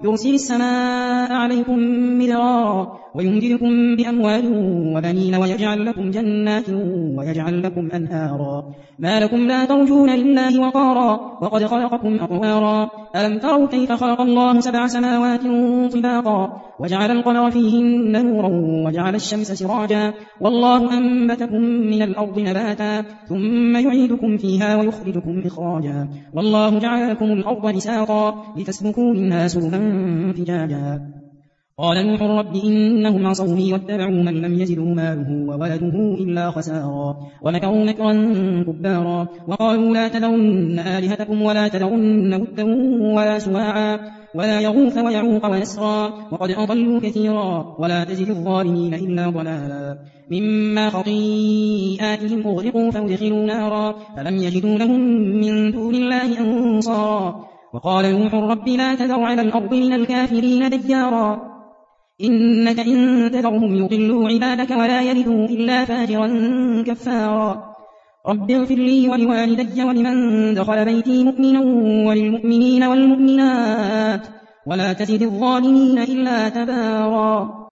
يرسل السماء عليكم مدرارا ويمددكم بأموال وبنين ويجعل لكم جنات ويجعل لكم أنهارا ما لكم لا ترجون لله وقارا وقد خلقكم أطوارا ألم تروا كيف خلق الله 7 سماوات طباقا وجعل القمر فيهن نورا وجعل الشمس سراجا والله أنبتكم من الأرض نباتا ثم يعيدكم فيها ويخرجكم إخراجا والله جعل لكم الأرض بساطا لتسلكوا منها سبلا فجاجا قال نوح رب إنهم عصوني واتبعوا من لم يزده ماله وولده إلا خسارا ومكروا مكرا كبارا وقالوا لا تذرن آلهتكم ولا تذرن ودا ولا سواعا ولا يغوث ويعوق ونسرا وقد أضلوا كثيرا ولا تزد الظالمين إلا ضلالا مما خطيئاتهم أغرقوا فأدخلوا نارا فلم يجدوا لهم من دون الله أنصارا وقال نوح رب لا تذر على الأرض من الكافرين ديارا إنك إن تذرهم يضلوا عبادك ولا يلدوا إلا فاجرا كفارا رب اغفر لي ولوالدي ولمن دخل بيتي مؤمنا وللمؤمنين والمؤمنات ولا تزد الظالمين إلا تبارا